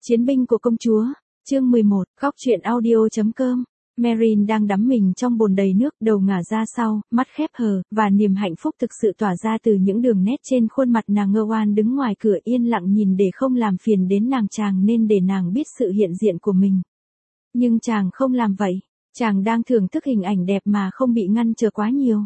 Chiến binh của công chúa, chương 11, góc truyện audio.com. Merin đang đắm mình trong bồn đầy nước, đầu ngả ra sau, mắt khép hờ, và niềm hạnh phúc thực sự tỏa ra từ những đường nét trên khuôn mặt nàng. Ngơ oan đứng ngoài cửa yên lặng nhìn để không làm phiền đến nàng. Chàng nên để nàng biết sự hiện diện của mình. Nhưng chàng không làm vậy. Chàng đang thưởng thức hình ảnh đẹp mà không bị ngăn trở quá nhiều.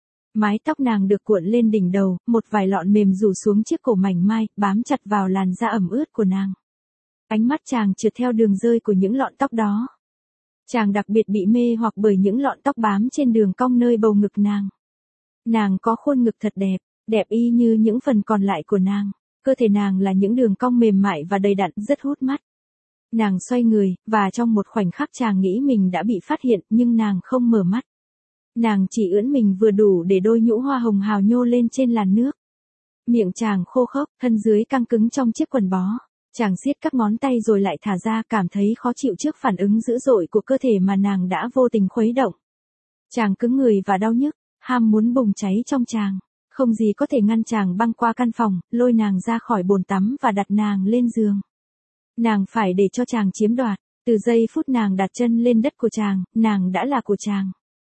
Mái tóc nàng được cuộn lên đỉnh đầu, một vài lọn mềm rủ xuống chiếc cổ mảnh mai, bám chặt vào làn da ẩm ướt của nàng. Ánh mắt chàng trượt theo đường rơi của những lọn tóc đó. Chàng đặc biệt bị mê hoặc bởi những lọn tóc bám trên đường cong nơi bầu ngực nàng. Nàng có khuôn ngực thật đẹp, đẹp y như những phần còn lại của nàng. Cơ thể nàng là những đường cong mềm mại và đầy đặn, rất hút mắt. Nàng xoay người, và trong một khoảnh khắc chàng nghĩ mình đã bị phát hiện, nhưng nàng không mở mắt. Nàng chỉ ưỡn mình vừa đủ để đôi nhũ hoa hồng hào nhô lên trên làn nước. Miệng chàng khô khốc, thân dưới căng cứng trong chiếc quần bó. Chàng siết các ngón tay rồi lại thả ra, cảm thấy khó chịu trước phản ứng dữ dội của cơ thể mà nàng đã vô tình khuấy động. Chàng cứng người và đau nhức, ham muốn bùng cháy trong chàng. Không gì có thể ngăn chàng băng qua căn phòng, lôi nàng ra khỏi bồn tắm và đặt nàng lên giường. Nàng phải để cho chàng chiếm đoạt. Từ giây phút nàng đặt chân lên đất của chàng, nàng đã là của chàng.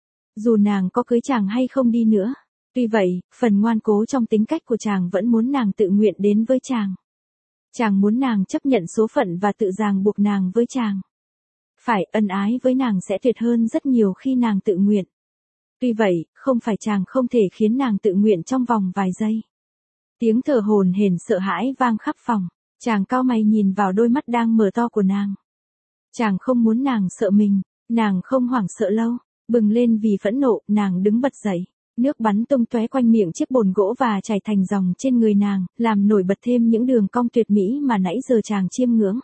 Dù nàng có cưới chàng hay không đi nữa. Tuy vậy, phần ngoan cố trong tính cách của chàng vẫn muốn nàng tự nguyện đến với chàng. Chàng muốn nàng chấp nhận số phận và tự ràng buộc nàng với chàng. Phải ân ái với nàng sẽ tuyệt hơn rất nhiều khi nàng tự nguyện. Tuy vậy, không phải chàng không thể khiến nàng tự nguyện trong vòng vài giây. Tiếng thở hổn hển sợ hãi vang khắp phòng. Chàng cau mày nhìn vào đôi mắt đang mở to của nàng. Chàng không muốn nàng sợ mình, nàng không hoảng sợ lâu. Bừng lên vì phẫn nộ, nàng đứng bật dậy. Nước bắn tung tóe quanh miệng chiếc bồn gỗ và chảy thành dòng trên người nàng, làm nổi bật thêm những đường cong tuyệt mỹ mà nãy giờ chàng chiêm ngưỡng.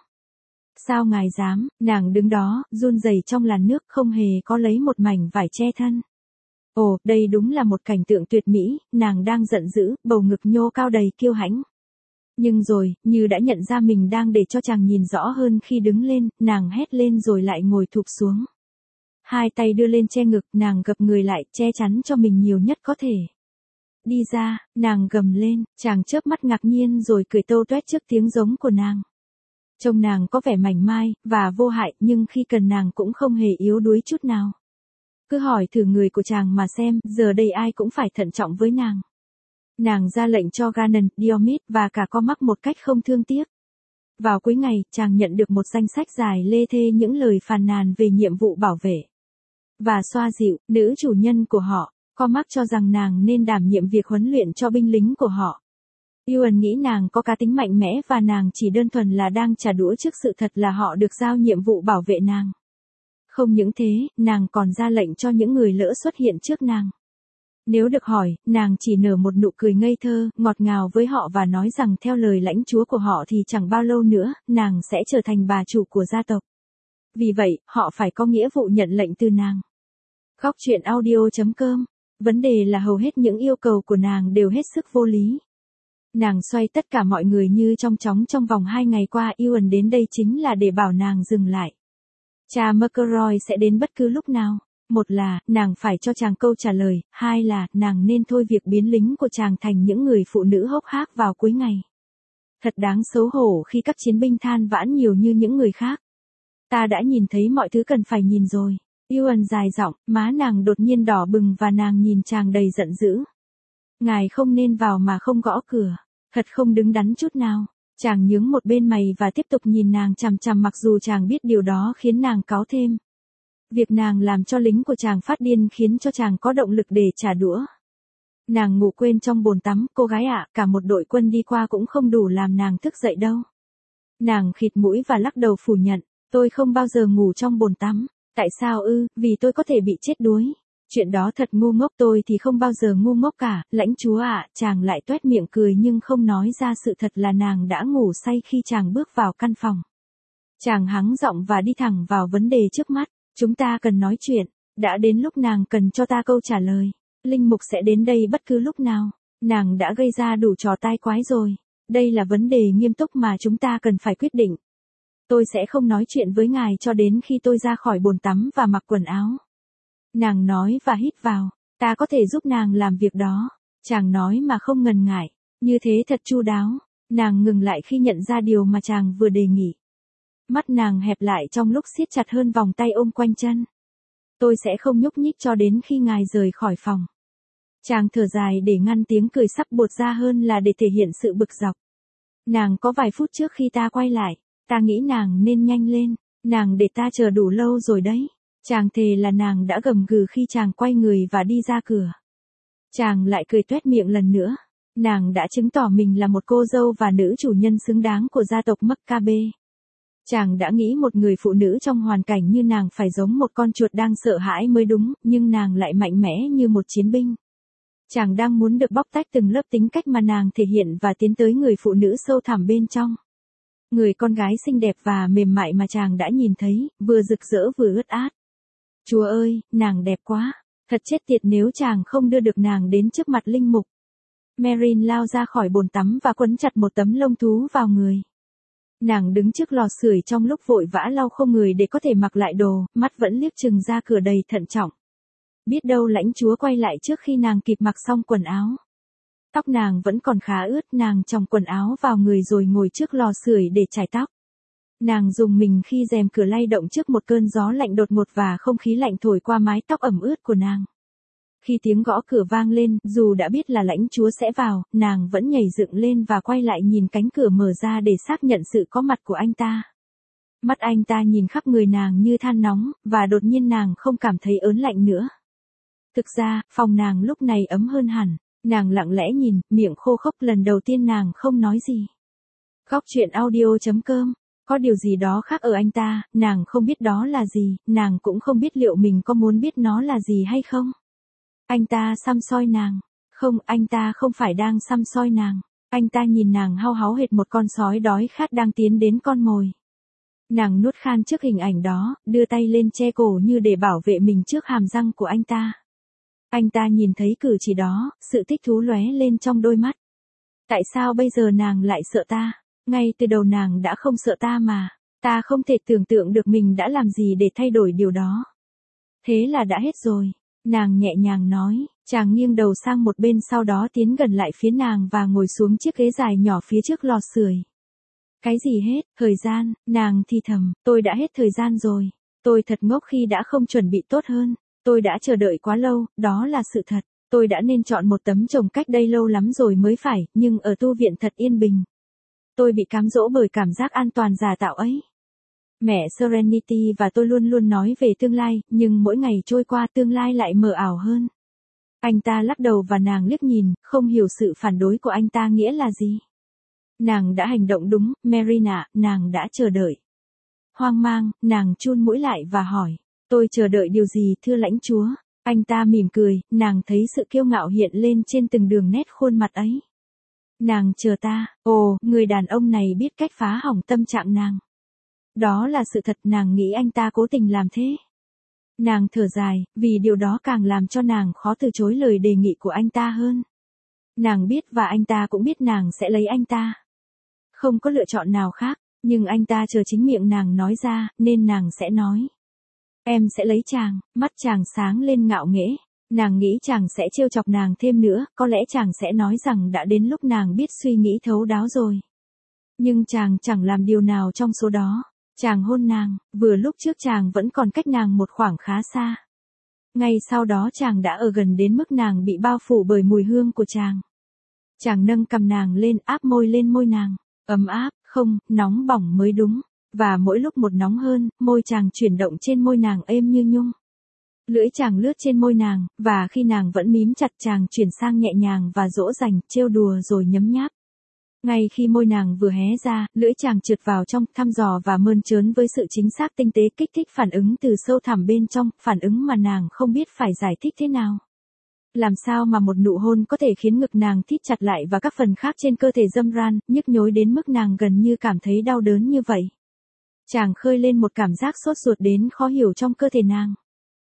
Sao ngài dám? Nàng đứng đó, run rẩy trong làn nước, không hề có lấy một mảnh vải che thân. Ồ, đây đúng là một cảnh tượng tuyệt mỹ, nàng đang giận dữ, bầu ngực nhô cao đầy kiêu hãnh. Nhưng rồi, như đã nhận ra mình đang để cho chàng nhìn rõ hơn khi đứng lên, nàng hét lên rồi lại ngồi thụp xuống. Hai tay đưa lên che ngực, nàng gập người lại, che chắn cho mình nhiều nhất có thể. Đi ra, nàng gầm lên, chàng chớp mắt ngạc nhiên rồi cười tâu tuét trước tiếng giống của nàng. Trông nàng có vẻ mảnh mai, và vô hại, nhưng khi cần nàng cũng không hề yếu đuối chút nào. Cứ hỏi thử người của chàng mà xem, giờ đây ai cũng phải thận trọng với nàng. Nàng ra lệnh cho Ganon, Diomid và cả Cormac một cách không thương tiếc. Vào cuối ngày, chàng nhận được một danh sách dài lê thê những lời phàn nàn về nhiệm vụ bảo vệ và xoa dịu nữ chủ nhân của họ. Cormac cho rằng nàng nên đảm nhiệm việc huấn luyện cho binh lính của họ. Ewan nghĩ nàng có cá tính mạnh mẽ và nàng chỉ đơn thuần là đang trả đũa trước sự thật là họ được giao nhiệm vụ bảo vệ nàng. Không những thế, nàng còn ra lệnh cho những người lỡ xuất hiện trước nàng. Nếu được hỏi, nàng chỉ nở một nụ cười ngây thơ, ngọt ngào với họ và nói rằng theo lời lãnh chúa của họ thì chẳng bao lâu nữa, nàng sẽ trở thành bà chủ của gia tộc. Vì vậy, họ phải có nghĩa vụ nhận lệnh từ nàng. Góc truyện audio.com. Vấn đề là hầu hết những yêu cầu của nàng đều hết sức vô lý. Nàng xoay tất cả mọi người như trong chóng trong vòng 2 ngày qua. Ewan đến đây chính là để bảo nàng dừng lại. Cha McElroy sẽ đến bất cứ lúc nào. Một là, nàng phải cho chàng câu trả lời. Hai là, nàng nên thôi việc biến lính của chàng thành những người phụ nữ hốc hác vào cuối ngày. Thật đáng xấu hổ khi các chiến binh than vãn nhiều như những người khác. Ta đã nhìn thấy mọi thứ cần phải nhìn rồi. Ewan dài giọng, má nàng đột nhiên đỏ bừng và nàng nhìn chàng đầy giận dữ. Ngài không nên vào mà không gõ cửa. Thật không đứng đắn chút nào. Chàng nhướng một bên mày và tiếp tục nhìn nàng chằm chằm mặc dù chàng biết điều đó khiến nàng cáu thêm. Việc nàng làm cho lính của chàng phát điên khiến cho chàng có động lực để trả đũa. Nàng ngủ quên trong bồn tắm, cô gái ạ, cả một đội quân đi qua cũng không đủ làm nàng thức dậy đâu. Nàng khịt mũi và lắc đầu phủ nhận, tôi không bao giờ ngủ trong bồn tắm. Tại sao ư? Vì tôi có thể bị chết đuối. Chuyện đó thật ngu ngốc, tôi thì không bao giờ ngu ngốc cả, lãnh chúa ạ. Chàng lại toét miệng cười nhưng không nói ra sự thật là nàng đã ngủ say khi chàng bước vào căn phòng. Chàng hắng giọng và đi thẳng vào vấn đề trước mắt. Chúng ta cần nói chuyện. Đã đến lúc nàng cần cho ta câu trả lời. Linh mục sẽ đến đây bất cứ lúc nào. Nàng đã gây ra đủ trò tai quái rồi. Đây là vấn đề nghiêm túc mà chúng ta cần phải quyết định. Tôi sẽ không nói chuyện với ngài cho đến khi tôi ra khỏi bồn tắm và mặc quần áo. Nàng nói và hít vào. Ta có thể giúp nàng làm việc đó. Chàng nói mà không ngần ngại. Như thế thật chu đáo. Nàng ngừng lại khi nhận ra điều mà chàng vừa đề nghị. Mắt nàng hẹp lại trong lúc siết chặt hơn vòng tay ôm quanh chân. Tôi sẽ không nhúc nhích cho đến khi ngài rời khỏi phòng. Chàng thở dài để ngăn tiếng cười sắp buột ra hơn là để thể hiện sự bực dọc. Nàng có vài phút trước khi ta quay lại, ta nghĩ nàng nên nhanh lên, nàng để ta chờ đủ lâu rồi đấy. Chàng thề là nàng đã gầm gừ khi chàng quay người và đi ra cửa. Chàng lại cười toét miệng lần nữa. Nàng đã chứng tỏ mình là một cô dâu và nữ chủ nhân xứng đáng của gia tộc Maccabe. Chàng đã nghĩ một người phụ nữ trong hoàn cảnh như nàng phải giống một con chuột đang sợ hãi mới đúng, nhưng nàng lại mạnh mẽ như một chiến binh. Chàng đang muốn được bóc tách từng lớp tính cách mà nàng thể hiện và tiến tới người phụ nữ sâu thẳm bên trong. Người con gái xinh đẹp và mềm mại mà chàng đã nhìn thấy, vừa rực rỡ vừa ướt át. Chúa ơi, nàng đẹp quá, thật chết tiệt nếu chàng không đưa được nàng đến trước mặt linh mục. Marin lao ra khỏi bồn tắm và quấn chặt một tấm lông thú vào người. Nàng đứng trước lò sưởi trong lúc vội vã lau không người để có thể mặc lại đồ, mắt vẫn liếc chừng ra cửa đầy thận trọng. Biết đâu lãnh chúa quay lại trước khi nàng kịp mặc xong quần áo. Tóc nàng vẫn còn khá ướt, nàng chồng quần áo vào người rồi ngồi trước lò sưởi để chải tóc. Nàng dùng mình khi rèm cửa lay động trước một cơn gió lạnh đột ngột và không khí lạnh thổi qua mái tóc ẩm ướt của nàng. Khi tiếng gõ cửa vang lên, dù đã biết là lãnh chúa sẽ vào, nàng vẫn nhảy dựng lên và quay lại nhìn cánh cửa mở ra để xác nhận sự có mặt của anh ta. Mắt anh ta nhìn khắp người nàng như than nóng, và đột nhiên nàng không cảm thấy ớn lạnh nữa. Thực ra, phòng nàng lúc này ấm hơn hẳn. Nàng lặng lẽ nhìn, miệng khô khốc, lần đầu tiên nàng không nói gì. Góc truyện audio.com. Có điều gì đó khác ở anh ta, nàng không biết đó là gì, nàng cũng không biết liệu mình có muốn biết nó là gì hay không. Anh ta săm soi nàng. Không, anh ta không phải đang săm soi nàng. Anh ta nhìn nàng hao háo hệt một con sói đói khát đang tiến đến con mồi. Nàng nuốt khan trước hình ảnh đó, đưa tay lên che cổ như để bảo vệ mình trước hàm răng của anh ta. Anh ta nhìn thấy cử chỉ đó, sự thích thú lóe lên trong đôi mắt. Tại sao bây giờ nàng lại sợ ta? Ngay từ đầu nàng đã không sợ ta mà. Ta không thể tưởng tượng được mình đã làm gì để thay đổi điều đó. Thế là đã hết rồi. Nàng nhẹ nhàng nói, chàng nghiêng đầu sang một bên sau đó tiến gần lại phía nàng và ngồi xuống chiếc ghế dài nhỏ phía trước lò sưởi. Cái gì hết, thời gian, nàng thì thầm, tôi đã hết thời gian rồi. Tôi thật ngốc khi đã không chuẩn bị tốt hơn. Tôi đã chờ đợi quá lâu, đó là sự thật. Tôi đã nên chọn một tấm chồng cách đây lâu lắm rồi mới phải, nhưng ở tu viện thật yên bình. Tôi bị cám dỗ bởi cảm giác an toàn giả tạo ấy. Mẹ Serenity và tôi luôn luôn nói về tương lai, nhưng mỗi ngày trôi qua tương lai lại mờ ảo hơn. Anh ta lắc đầu và nàng liếc nhìn, không hiểu sự phản đối của anh ta nghĩa là gì. Nàng đã hành động đúng, Marina, nàng đã chờ đợi. Hoang mang, nàng chun mũi lại và hỏi. Tôi chờ đợi điều gì thưa lãnh chúa? Anh ta mỉm cười, nàng thấy sự kiêu ngạo hiện lên trên từng đường nét khuôn mặt ấy. Nàng chờ ta, ồ, người đàn ông này biết cách phá hỏng tâm trạng nàng. Đó là sự thật, nàng nghĩ anh ta cố tình làm thế. Nàng thở dài, vì điều đó càng làm cho nàng khó từ chối lời đề nghị của anh ta hơn. Nàng biết và anh ta cũng biết nàng sẽ lấy anh ta. Không có lựa chọn nào khác, nhưng anh ta chờ chính miệng nàng nói ra, nên nàng sẽ nói. Em sẽ lấy chàng, mắt chàng sáng lên ngạo nghễ. Nàng nghĩ chàng sẽ trêu chọc nàng thêm nữa, có lẽ chàng sẽ nói rằng đã đến lúc nàng biết suy nghĩ thấu đáo rồi. Nhưng chàng chẳng làm điều nào trong số đó. Chàng hôn nàng, vừa lúc trước chàng vẫn còn cách nàng một khoảng khá xa. Ngay sau đó chàng đã ở gần đến mức nàng bị bao phủ bởi mùi hương của chàng. Chàng nâng cằm nàng lên, áp môi lên môi nàng. Ấm áp, không, nóng bỏng mới đúng. Và mỗi lúc một nóng hơn, môi chàng chuyển động trên môi nàng êm như nhung. Lưỡi chàng lướt trên môi nàng, và khi nàng vẫn mím chặt chàng chuyển sang nhẹ nhàng và dỗ dành, trêu đùa rồi nhấm nháp. Ngay khi môi nàng vừa hé ra, lưỡi chàng trượt vào trong, thăm dò và mơn trớn với sự chính xác tinh tế, kích thích phản ứng từ sâu thẳm bên trong, phản ứng mà nàng không biết phải giải thích thế nào. Làm sao mà một nụ hôn có thể khiến ngực nàng thít chặt lại và các phần khác trên cơ thể râm ran, nhức nhối đến mức nàng gần như cảm thấy đau đớn như vậy. Chàng khơi lên một cảm giác sốt ruột đến khó hiểu trong cơ thể nàng.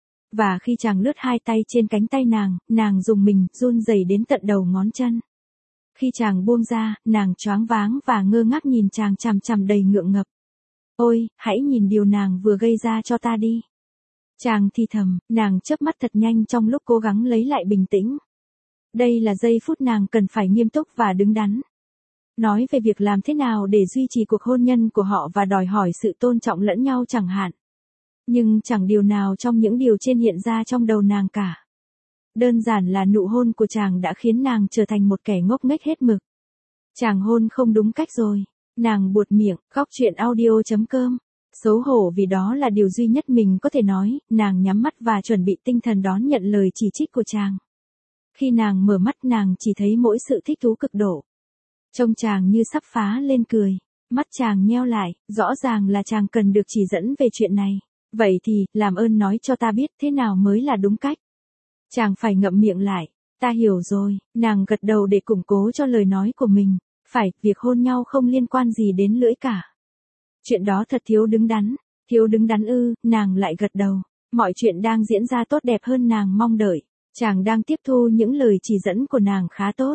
Và khi chàng lướt hai tay trên cánh tay nàng rùng mình, run rẩy đến tận đầu ngón chân. Khi chàng buông ra, nàng choáng váng và ngơ ngác nhìn chàng chằm chằm đầy ngượng ngập. Ôi, hãy nhìn điều nàng vừa gây ra cho ta đi. Chàng thì thầm, nàng chớp mắt thật nhanh trong lúc cố gắng lấy lại bình tĩnh. Đây là giây phút nàng cần phải nghiêm túc và đứng đắn. Nói về việc làm thế nào để duy trì cuộc hôn nhân của họ và đòi hỏi sự tôn trọng lẫn nhau chẳng hạn. Nhưng chẳng điều nào trong những điều trên hiện ra trong đầu nàng cả. Đơn giản là nụ hôn của chàng đã khiến nàng trở thành một kẻ ngốc nghếch hết mực. Chàng hôn không đúng cách rồi. Nàng buột miệng, khóc chuyện audio.com. Xấu hổ vì đó là điều duy nhất mình có thể nói, nàng nhắm mắt và chuẩn bị tinh thần đón nhận lời chỉ trích của chàng. Khi nàng mở mắt nàng chỉ thấy mỗi sự thích thú cực độ. Trông chàng như sắp phá lên cười. Mắt chàng nheo lại, rõ ràng là chàng cần được chỉ dẫn về chuyện này. Vậy thì, làm ơn nói cho ta biết thế nào mới là đúng cách. Chàng phải ngậm miệng lại. Ta hiểu rồi, nàng gật đầu để củng cố cho lời nói của mình. Phải, việc hôn nhau không liên quan gì đến lưỡi cả. Chuyện đó thật thiếu đứng đắn. Thiếu đứng đắn ư, nàng lại gật đầu. Mọi chuyện đang diễn ra tốt đẹp hơn nàng mong đợi. Chàng đang tiếp thu những lời chỉ dẫn của nàng khá tốt.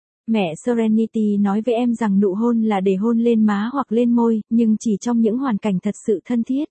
Mẹ Serenity nói với em rằng nụ hôn là để hôn lên má hoặc lên môi, nhưng chỉ trong những hoàn cảnh thật sự thân thiết.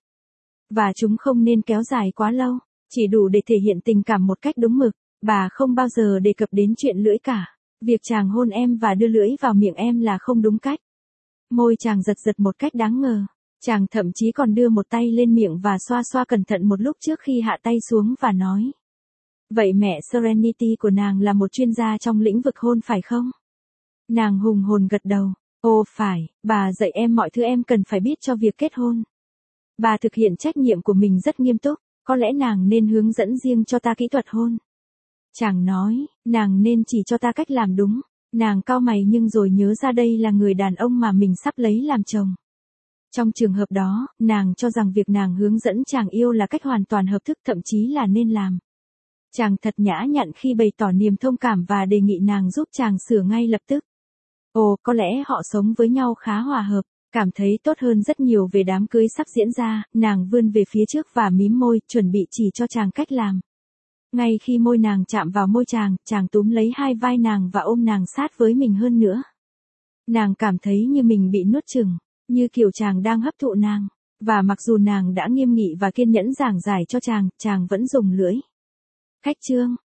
Và chúng không nên kéo dài quá lâu, chỉ đủ để thể hiện tình cảm một cách đúng mực. Bà không bao giờ đề cập đến chuyện lưỡi cả. Việc chàng hôn em và đưa lưỡi vào miệng em là không đúng cách. Môi chàng giật giật một cách đáng ngờ. Chàng thậm chí còn đưa một tay lên miệng và xoa xoa cẩn thận một lúc trước khi hạ tay xuống và nói. Vậy mẹ Serenity của nàng là một chuyên gia trong lĩnh vực hôn phải không? Nàng hùng hồn gật đầu. Ồ phải, bà dạy em mọi thứ em cần phải biết cho việc kết hôn. Bà thực hiện trách nhiệm của mình rất nghiêm túc, có lẽ nàng nên hướng dẫn riêng cho ta kỹ thuật hôn. Chàng nói, nàng nên chỉ cho ta cách làm đúng. Nàng cau mày nhưng rồi nhớ ra đây là người đàn ông mà mình sắp lấy làm chồng. Trong trường hợp đó, nàng cho rằng việc nàng hướng dẫn chàng yêu là cách hoàn toàn hợp thức thậm chí là nên làm. Chàng thật nhã nhặn khi bày tỏ niềm thông cảm và đề nghị nàng giúp chàng sửa ngay lập tức. Ồ, có lẽ họ sống với nhau khá hòa hợp, cảm thấy tốt hơn rất nhiều về đám cưới sắp diễn ra, nàng vươn về phía trước và mím môi, chuẩn bị chỉ cho chàng cách làm. Ngay khi môi nàng chạm vào môi chàng, chàng túm lấy hai vai nàng và ôm nàng sát với mình hơn nữa. Nàng cảm thấy như mình bị nuốt chửng, như kiểu chàng đang hấp thụ nàng. Và mặc dù nàng đã nghiêm nghị và kiên nhẫn giảng giải cho chàng, chàng vẫn dùng lưỡi. Khách chương.